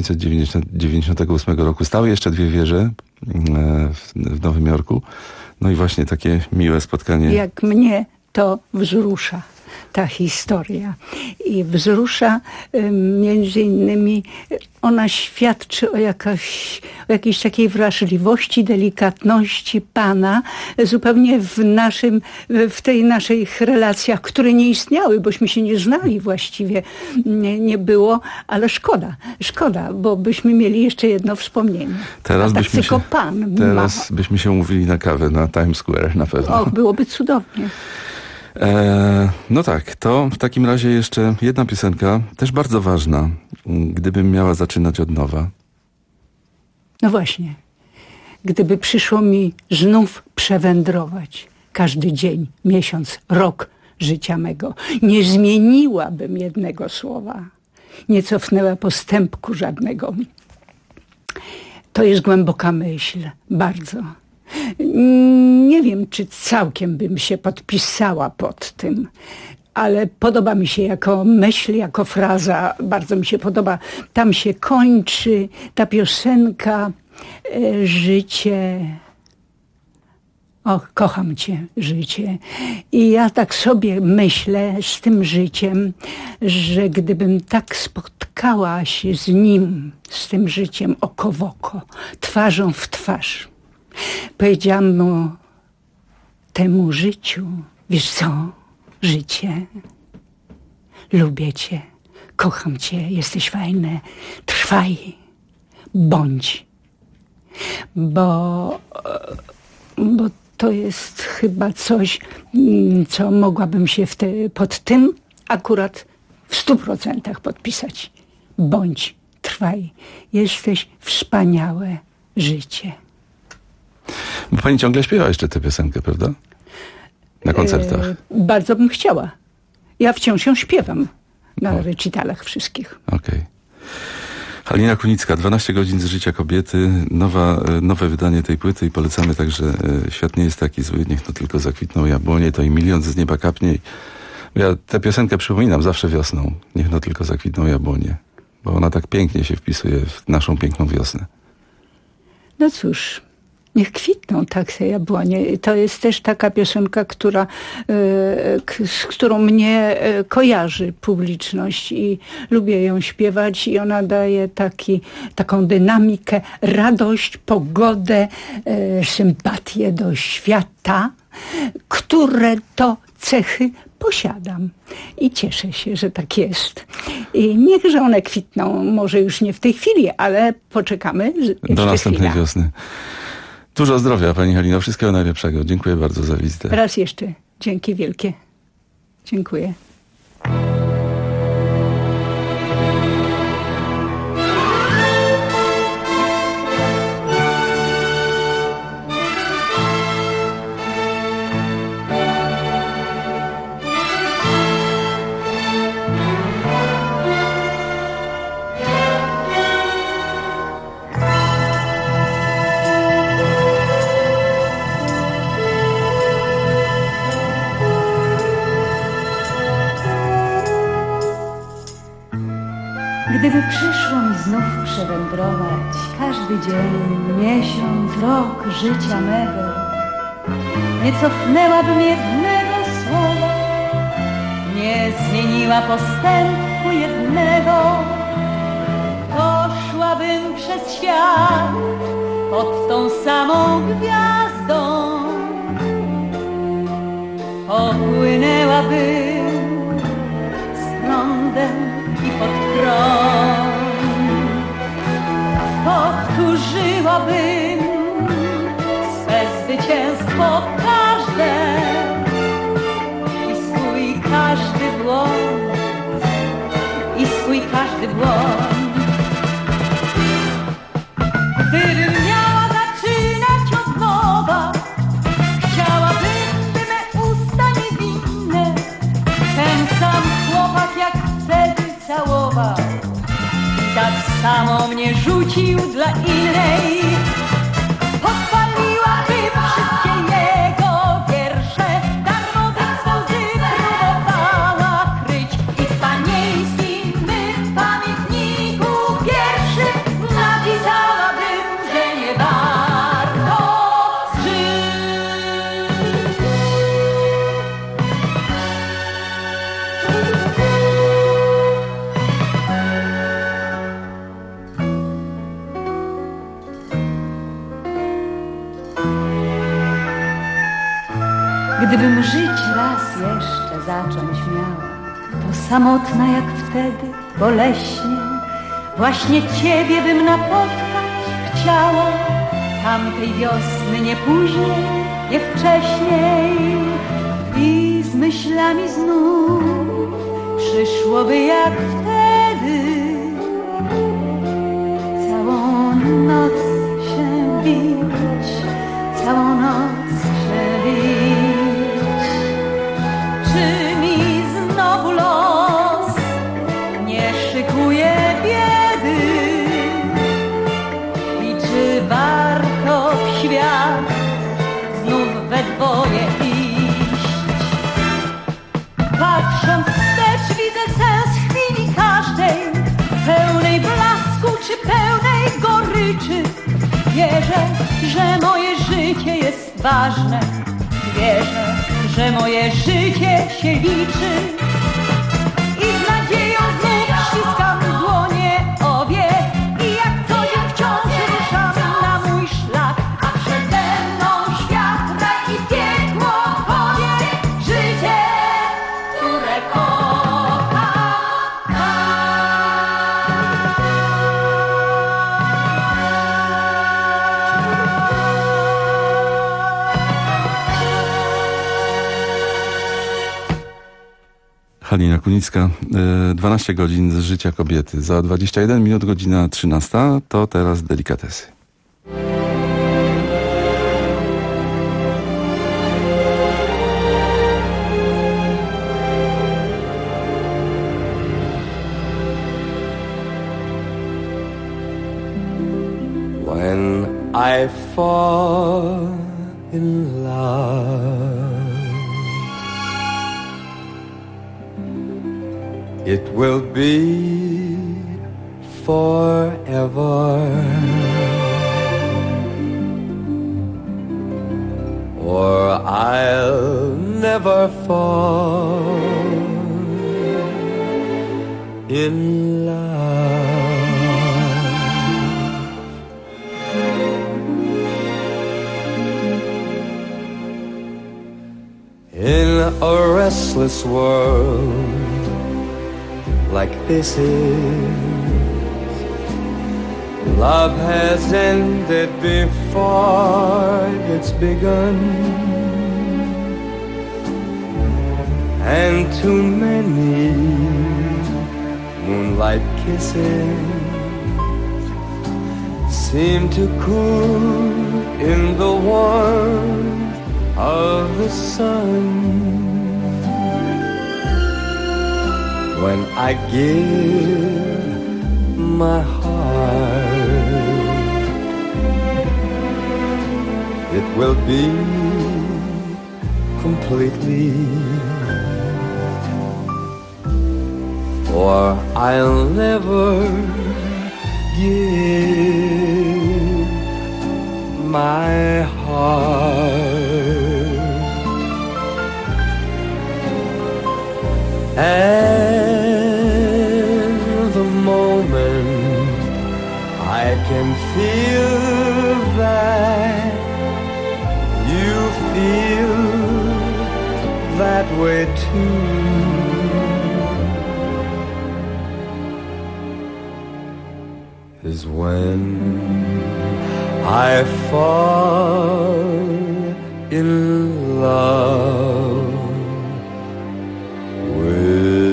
1998 roku. Stały jeszcze 2 wieże w Nowym Jorku. No i właśnie takie miłe spotkanie. Jak mnie to wzrusza, ta historia. I wzrusza między innymi, ona świadczy o jakiejś takiej wrażliwości, delikatności Pana, zupełnie w tej naszych relacjach, które nie istniały, bośmy się nie znali właściwie, nie było, ale szkoda, bo byśmy mieli jeszcze jedno wspomnienie. Teraz Pan byśmy się umówili na kawę na Times Square na pewno. Och, byłoby cudownie. No tak, to w takim razie jeszcze jedna piosenka, też bardzo ważna, gdybym miała zaczynać od nowa. No właśnie, gdyby przyszło mi znów przewędrować każdy dzień, miesiąc, rok życia mego, nie zmieniłabym jednego słowa, nie cofnęła postępku żadnego. To jest głęboka myśl, bardzo. Nie wiem, czy całkiem bym się podpisała pod tym, ale podoba mi się jako myśl, jako fraza, bardzo mi się podoba. Tam się kończy ta piosenka życie. Och, kocham cię, życie. I ja tak sobie myślę z tym życiem, że gdybym tak spotkała się z nim, z tym życiem oko w oko, twarzą w twarz, powiedziałam mu, temu życiu, wiesz co, życie, lubię cię, kocham cię, jesteś fajny, trwaj, bądź. Bo to jest chyba coś, co mogłabym się pod tym akurat w 100% podpisać. Bądź, trwaj, jesteś wspaniałe życie. Bo pani ciągle śpiewa jeszcze tę piosenkę, prawda? Na koncertach. Bardzo bym chciała. Ja wciąż ją śpiewam na recitalach wszystkich. Okej. Halina Kunicka, 12 godzin z życia kobiety, nowe wydanie tej płyty i polecamy także Świat nie jest taki zły, niech to tylko zakwitną jabłonie, to i milion z nieba kapnie. Ja tę piosenkę przypominam zawsze wiosną, niech no tylko zakwitną jabłonie, bo ona tak pięknie się wpisuje w naszą piękną wiosnę. No cóż, niech kwitną tak te jabłonie. To jest też taka piosenka, z którą mnie kojarzy publiczność i lubię ją śpiewać i ona daje taką dynamikę, radość, pogodę, sympatię do świata, które to cechy posiadam i cieszę się, że tak jest. I niechże one kwitną, może już nie w tej chwili, ale poczekamy do następnej wiosny. Dużo zdrowia, pani Halino, wszystkiego najlepszego. Dziękuję bardzo za wizytę. Raz jeszcze dzięki wielkie. Dziękuję. Gdyby przyszło mi znów przewędrować każdy dzień, miesiąc, rok życia mego, nie cofnęłabym jednego słowa, nie zmieniła postępu jednego, poszłabym przez świat pod tą samą gwiazdą, popłynęłabym z prądem i pod prąd, powtórzyłabym swe zwycięstwo każde i swój każdy błąd, Gdybym miała zaczynać od nowa, chciałabym, by me usta niewinne ten sam chłopak jak wtedy całował, tak samo mnie rzucił dla innej. Podpaliłabym wszystkie jego wiersze, darmowych swą łzy próbowała kryć i w panieńskim mym pamiętniku pierwszym napisałabym, że nie warto Gdybym żyć raz jeszcze zacząć miała, to samotna jak wtedy, boleśnie, właśnie ciebie bym napotkać chciała. Tamtej wiosny nie później, nie wcześniej i z myślami znów przyszłoby jak wtedy całą noc się bić, całą noc się bić. Czy mi znowu los nie szykuje biedy i czy warto w świat znów we dwoje iść? Patrząc wstecz widzę sens chwili każdej, pełnej blasku czy pełnej goryczy. Wierzę, że moje życie jest ważne, wierzę, że moje życie się liczy i z nadzieją znów ściskam dłonie obie i jak co dzień wciąż ruszam na mój szlak, a przede mną świat, raj i piekło powie, życie, które kocha. Halina Kunicka, 12 godzin z życia kobiety. Za 21 minut godzina 13, to teraz delikatesy. When I fall in love, it will be forever. or I'll never fall in love. In a restless world like this is, love has ended before it's begun, and too many moonlight kisses seem to cool in the warmth of the sun. When I give my heart, it will be completely, or I'll never give my heart. And the moment I can feel that you feel that way too, is when I fall in love with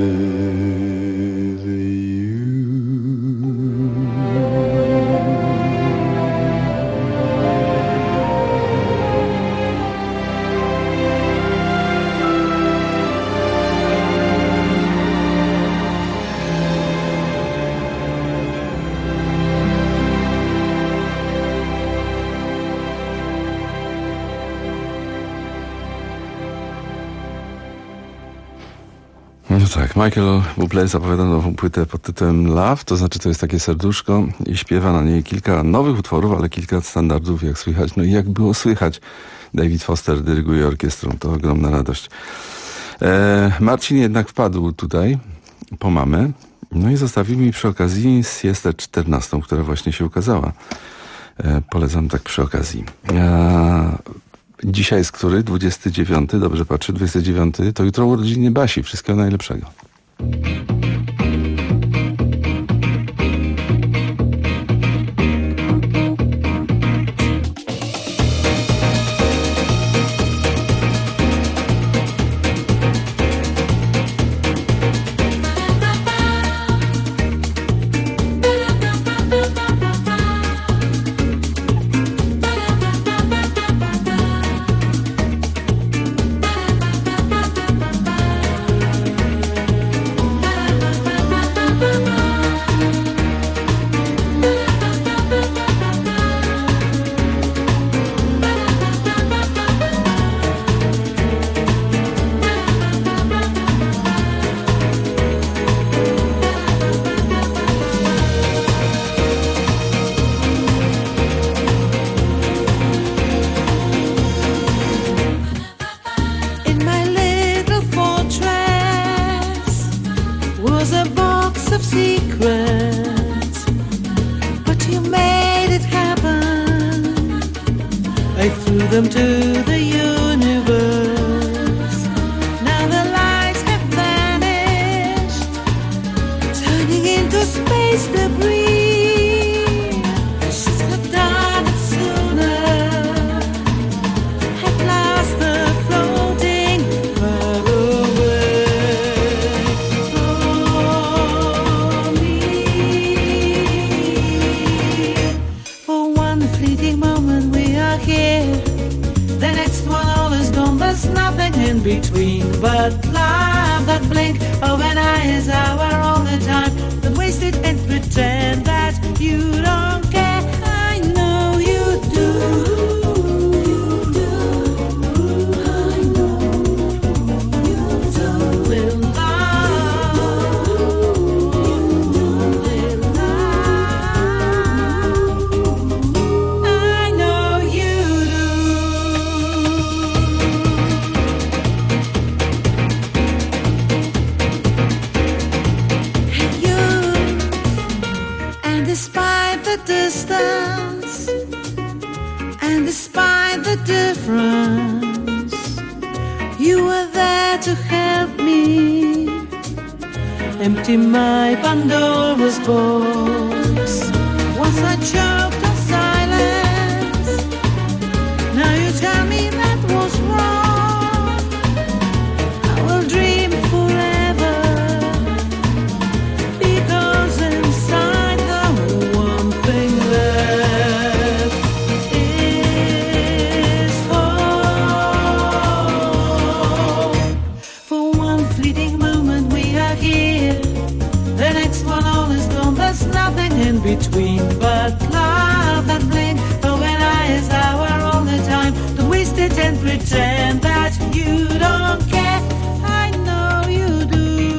No tak, Michael Bublé zapowiada nową płytę pod tytułem Love, to znaczy to jest takie serduszko i śpiewa na niej kilka nowych utworów, ale kilka standardów, jak słychać. No i jak było słychać, David Foster dyryguje orkiestrą, to ogromna radość. Marcin jednak wpadł tutaj po mamę, no i zostawił mi przy okazji siestę 14, która właśnie się ukazała. Polecam tak przy okazji. Dzisiaj jest który? 29, dobrze patrzę, 29, to jutro urodziny Basi. Wszystkiego najlepszego. Them to the universe. Now the lights have vanished, turning into space debris. I should have done it sooner. At last they're floating far away from me. For one fleeting moment we are here. The next one all is gone, there's nothing in between but love, that blink of an eye is our only time. Don't waste it and pretend that you don't care. I know you do. I know you do. With love, with love, I know you do. empty my Pandora's box. Once I choked on silence, now you tell me that was wrong. I will dream forever, because inside the one thing left is hope. For one fleeting moment we are here, the next one all is gone, there's nothing in between but love that blink. But when eyes are all the time to waste it and pretend that you don't care, I know you do.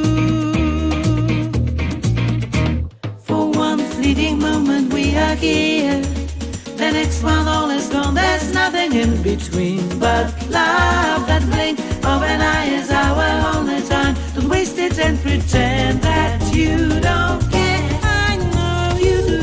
For one fleeting moment we are here, the next one all is gone, there's nothing in between but love that blink. But when eyes are all the time to waste it and pretend that you don't care, I know you do.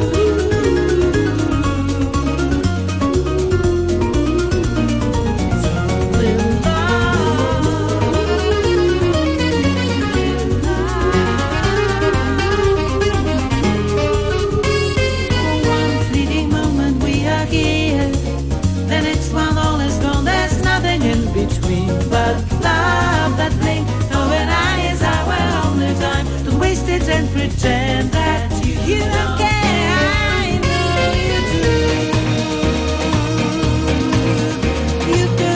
For one fleeting moment we are here, the next one all is gone, there's nothing in between but love that blink. Oh, when eyes are well all the time to waste it and pretend that you don't care, I know you do. You do,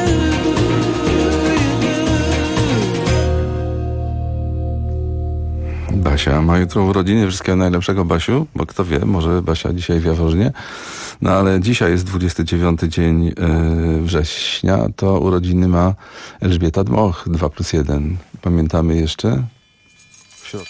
Basia ma jutro urodziny. Wszystkiego najlepszego, Basiu, bo kto wie, może Basia dzisiaj w Jaworznie. No ale dzisiaj jest 29 dzień września, to urodziny ma Elżbieta Dmoch, 2+1. Pamiętamy jeszcze? W środku.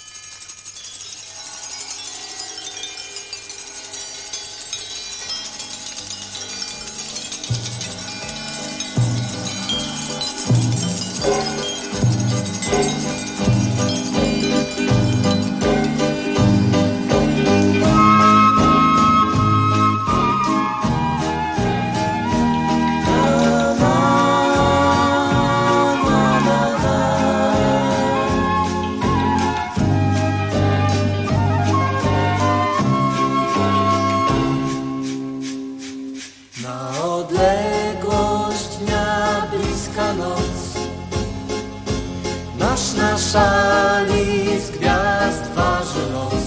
szali z gwiazd waży los.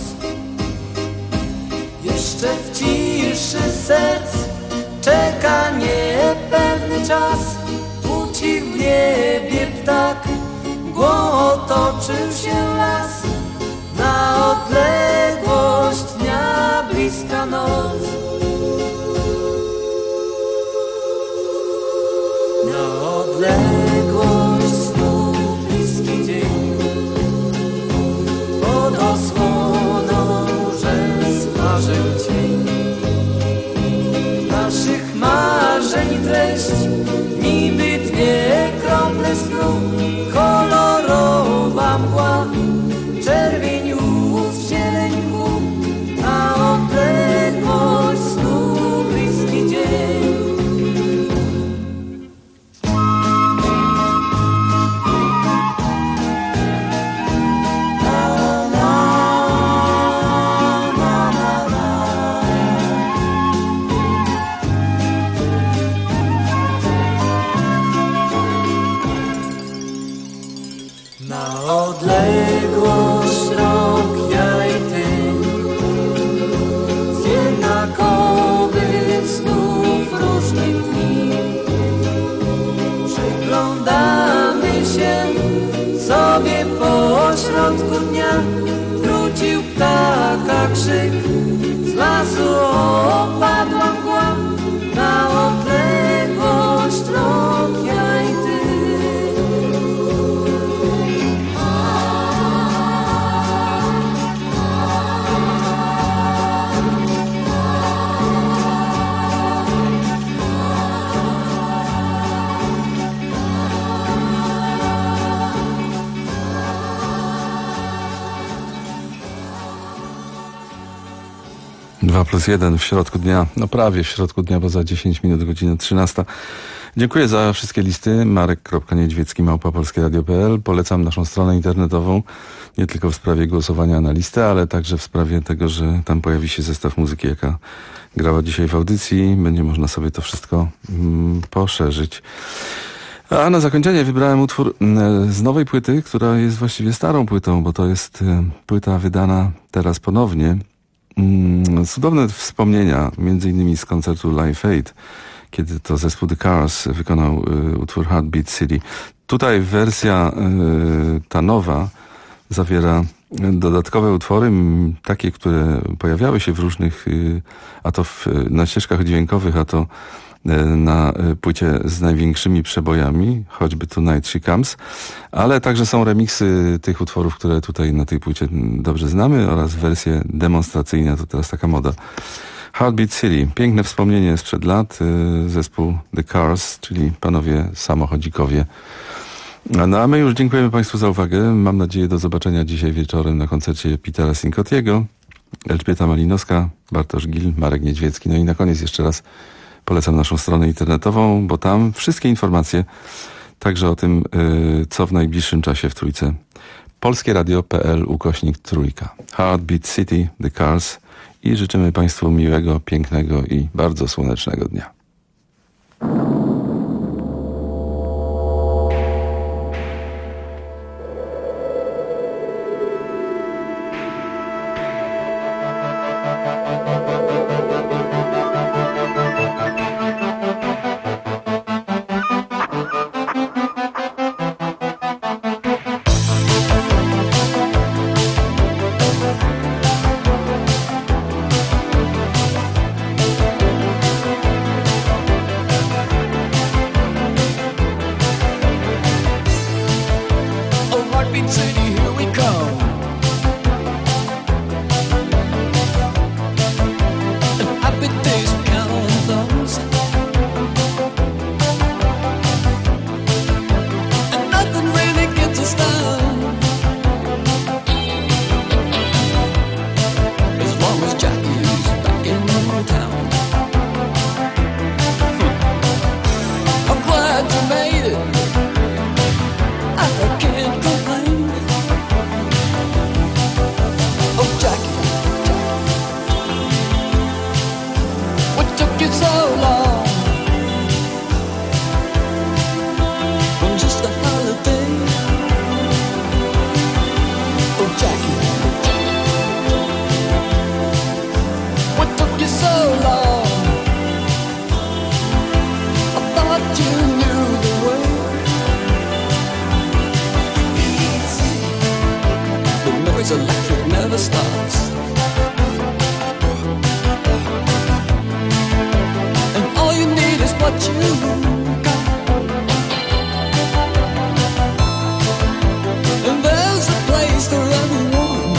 Jeszcze w ciszy serc czeka niepewny czas. Ucichł w niebie ptak, mgłą otoczył się las. Na odległość dnia bliska noc. Na odległość snu bliski dzień. Pod osłoną rzęs marzeń cień. Naszych marzeń treść, niby dwie krople snu. Kolorowa mgła, czerwień ust, zieleń mchu. Na odległość snu bliski dzień. Na odległość rok ja i ty, z jednakowych snów różnych dni. Przyglądamy się sobie pośrodku dnia. Wrócił ptaka krzyk, z lasu opadła mgła. Na odległość rok ja i ty. Dwa plus jeden w środku dnia, no prawie w środku dnia, bo za 10 minut godzina 13. Dziękuję za wszystkie listy. marek.niedźwiecki@polskieradio.pl. Polecam naszą stronę internetową, nie tylko w sprawie głosowania na listę, ale także w sprawie tego, że tam pojawi się zestaw muzyki, jaka grała dzisiaj w audycji. Będzie można sobie to wszystko poszerzyć. A na zakończenie wybrałem utwór z nowej płyty, która jest właściwie starą płytą, bo to jest płyta wydana teraz ponownie. Cudowne wspomnienia, między innymi z koncertu Live Aid, kiedy to zespół The Cars wykonał utwór Heartbeat City. Tutaj wersja ta nowa zawiera dodatkowe utwory, takie, które pojawiały się w różnych, a to na ścieżkach dźwiękowych, a to na płycie z największymi przebojami, choćby Tonight She Comes, ale także są remiksy tych utworów, które tutaj na tej płycie dobrze znamy, oraz wersje demonstracyjne, to teraz taka moda. Heartbeat City, piękne wspomnienie sprzed lat, zespół The Cars, czyli panowie samochodzikowie. No a my już dziękujemy Państwu za uwagę. Mam nadzieję do zobaczenia dzisiaj wieczorem na koncercie Petera Sincotiego, Elżbieta Malinowska, Bartosz Gil, Marek Niedźwiecki. No i na koniec jeszcze raz polecam naszą stronę internetową, bo tam wszystkie informacje, także o tym, co w najbliższym czasie w Trójce. polskieradio.pl/3. Heartbeat City, The Cars i życzymy Państwu miłego, pięknego i bardzo słonecznego dnia. Electric never stops, and all you need is what you got. And there's a place for everyone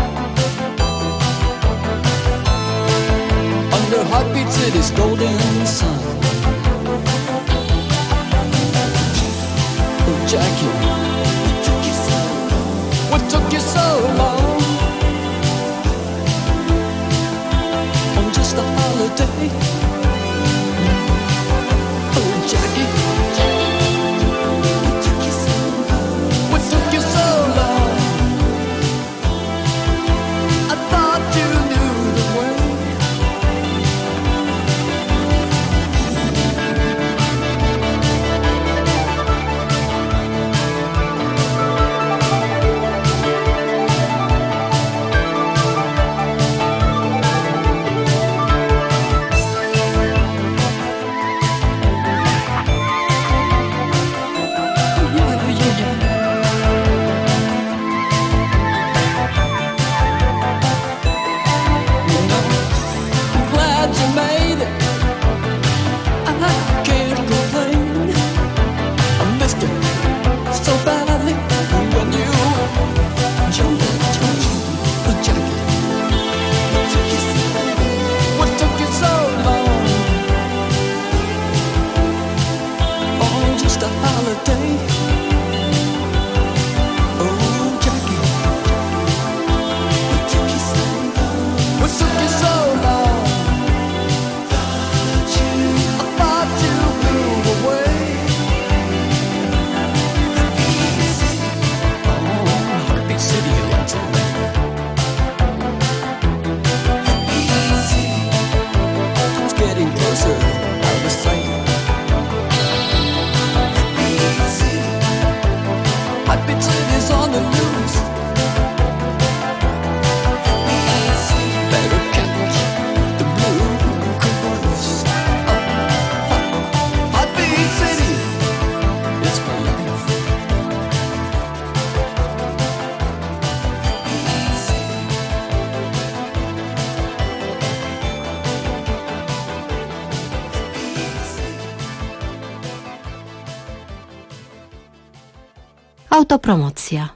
under Heartbeat City's golden sun. Oh, Jackie, what took you so long on just a holiday? Oh, Jackie, what took you so long? I thought you knew the way. Autopromocja.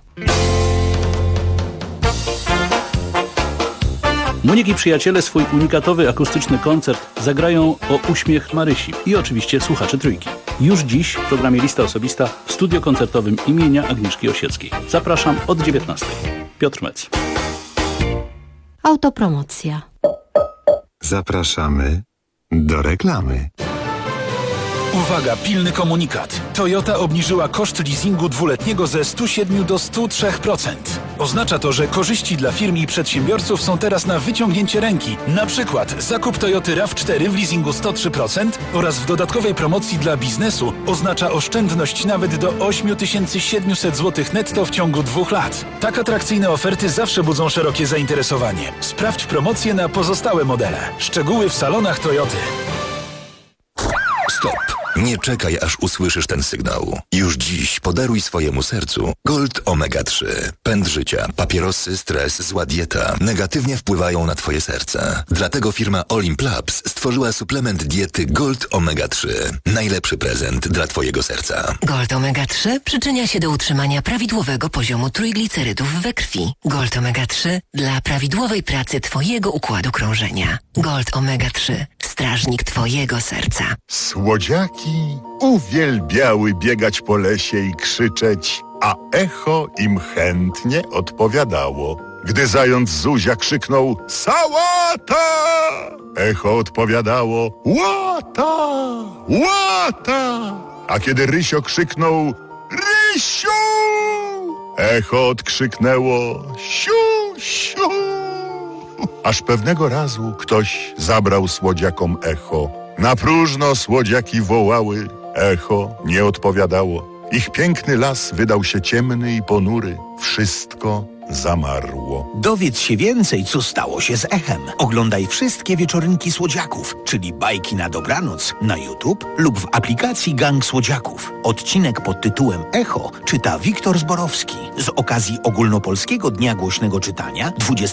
Monik i przyjaciele swój unikatowy akustyczny koncert zagrają o uśmiech Marysi i oczywiście słuchaczy Trójki. Już dziś w programie Lista Osobista w studio koncertowym imienia Agnieszki Osieckiej. Zapraszam od 19:00. Piotr Mec. Autopromocja. Zapraszamy do reklamy. Uwaga, pilny komunikat. Toyota obniżyła koszt leasingu dwuletniego ze 107 do 103%. Oznacza to, że korzyści dla firm i przedsiębiorców są teraz na wyciągnięcie ręki. Na przykład zakup Toyoty RAV4 w leasingu 103% oraz w dodatkowej promocji dla biznesu oznacza oszczędność nawet do 8700 zł netto w ciągu 2 lat. Tak atrakcyjne oferty zawsze budzą szerokie zainteresowanie. Sprawdź promocje na pozostałe modele. Szczegóły w salonach Toyoty. Stop! Nie czekaj, aż usłyszysz ten sygnał. Już dziś podaruj swojemu sercu Gold Omega 3. Pęd życia, papierosy, stres, zła dieta negatywnie wpływają na twoje serce. Dlatego firma Olimp Labs stworzyła suplement diety Gold Omega 3. Najlepszy prezent dla twojego serca. Gold Omega 3 przyczynia się do utrzymania prawidłowego poziomu trójglicerydów we krwi. Gold Omega 3 dla prawidłowej pracy twojego układu krążenia. Gold Omega 3. Strażnik twojego serca. Słodziaki uwielbiały biegać po lesie i krzyczeć, a echo im chętnie odpowiadało. Gdy zając Zuzia krzyknął sałata, echo odpowiadało łata, łata. A kiedy Rysio krzyknął Rysiu, echo odkrzyknęło siu, siu. Aż pewnego razu ktoś zabrał słodziakom echo. Na próżno słodziaki wołały, echo nie odpowiadało. Ich piękny las wydał się ciemny i ponury. Wszystko zamarło. Dowiedz się więcej, co stało się z echem. Oglądaj wszystkie wieczorynki słodziaków, czyli bajki na dobranoc na YouTube lub w aplikacji Gang Słodziaków. Odcinek pod tytułem Echo czyta Wiktor Zborowski. Z okazji Ogólnopolskiego Dnia Głośnego Czytania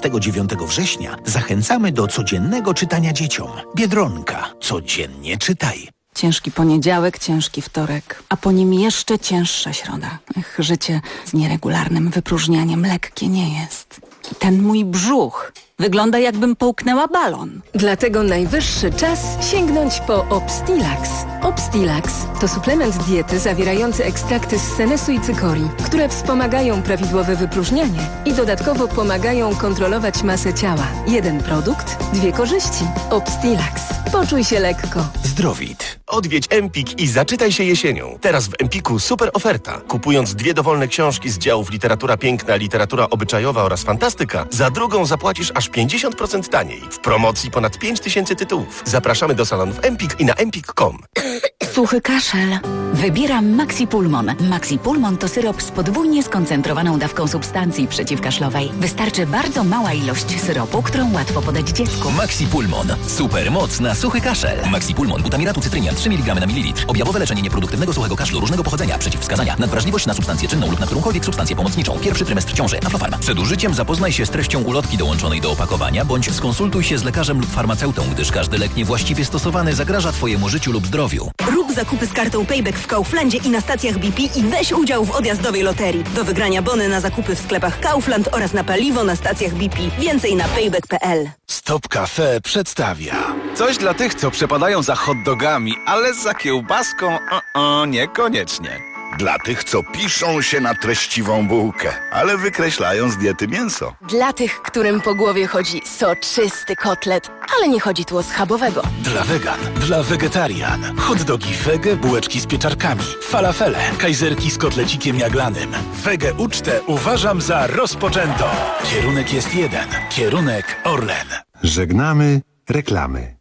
29 września zachęcamy do codziennego czytania dzieciom. Biedronka. Codziennie czytaj. Ciężki poniedziałek, ciężki wtorek, a po nim jeszcze cięższa środa. Życie z nieregularnym wypróżnianiem lekkie nie jest. I ten mój brzuch wygląda, jakbym połknęła balon. Dlatego najwyższy czas sięgnąć po Obstilax. Obstilax to suplement diety zawierający ekstrakty z senesu i cykorii, które wspomagają prawidłowe wypróżnianie i dodatkowo pomagają kontrolować masę ciała. Jeden produkt, 2 korzyści. Obstilax. Poczuj się lekko. Zdrowit. Odwiedź Empik i zaczytaj się jesienią. Teraz w Empiku super oferta. Kupując 2 dowolne książki z działów literatura piękna, literatura obyczajowa oraz fantastyka, za drugą zapłacisz aż 50% taniej. W promocji ponad 5000 tytułów. Zapraszamy do salonów Empik i na empik.com. Suchy kaszel. Wybieram Maxi Pulmon. Maxi Pulmon to syrop z podwójnie skoncentrowaną dawką substancji przeciwkaszlowej. Wystarczy bardzo mała ilość syropu, którą łatwo podać dziecku. Maxi Pulmon. Super moc na suchy kaszel. Maxi Pulmon. Butamiratu cytrynian 3 mg na mililitr. Objawowe leczenie nieproduktywnego suchego kaszlu różnego pochodzenia. Przeciwwskazania. Nadwrażliwość na substancję czynną lub na którąkolwiek substancję pomocniczą. Pierwszy trymestr ciąży. Aflofarm. Przed użyciem zapoznaj się z treścią ulotki dołączonej do opakowania, bądź skonsultuj się z lekarzem lub farmaceutą, gdyż każdy lek niewłaściwie stosowany zagraża Twojemu życiu lub zdrowiu. Rób zakupy z kartą Payback w Kauflandzie i na stacjach BP i weź udział w odjazdowej loterii. Do wygrania bony na zakupy w sklepach Kaufland oraz na paliwo na stacjach BP. Więcej na payback.pl. Stop Cafe przedstawia. Coś dla tych, co przepadają za hot dogami, ale za kiełbaską niekoniecznie. Dla tych, co piszą się na treściwą bułkę, ale wykreślają z diety mięso. Dla tych, którym po głowie chodzi soczysty kotlet, ale nie chodzi tu o schabowego. Dla wegan, dla wegetarian. Hot dogi wege, bułeczki z pieczarkami, falafele, kajzerki z kotlecikiem jaglanym. Wege ucztę uważam za rozpoczętą. Kierunek jest jeden. Kierunek Orlen. Żegnamy reklamy.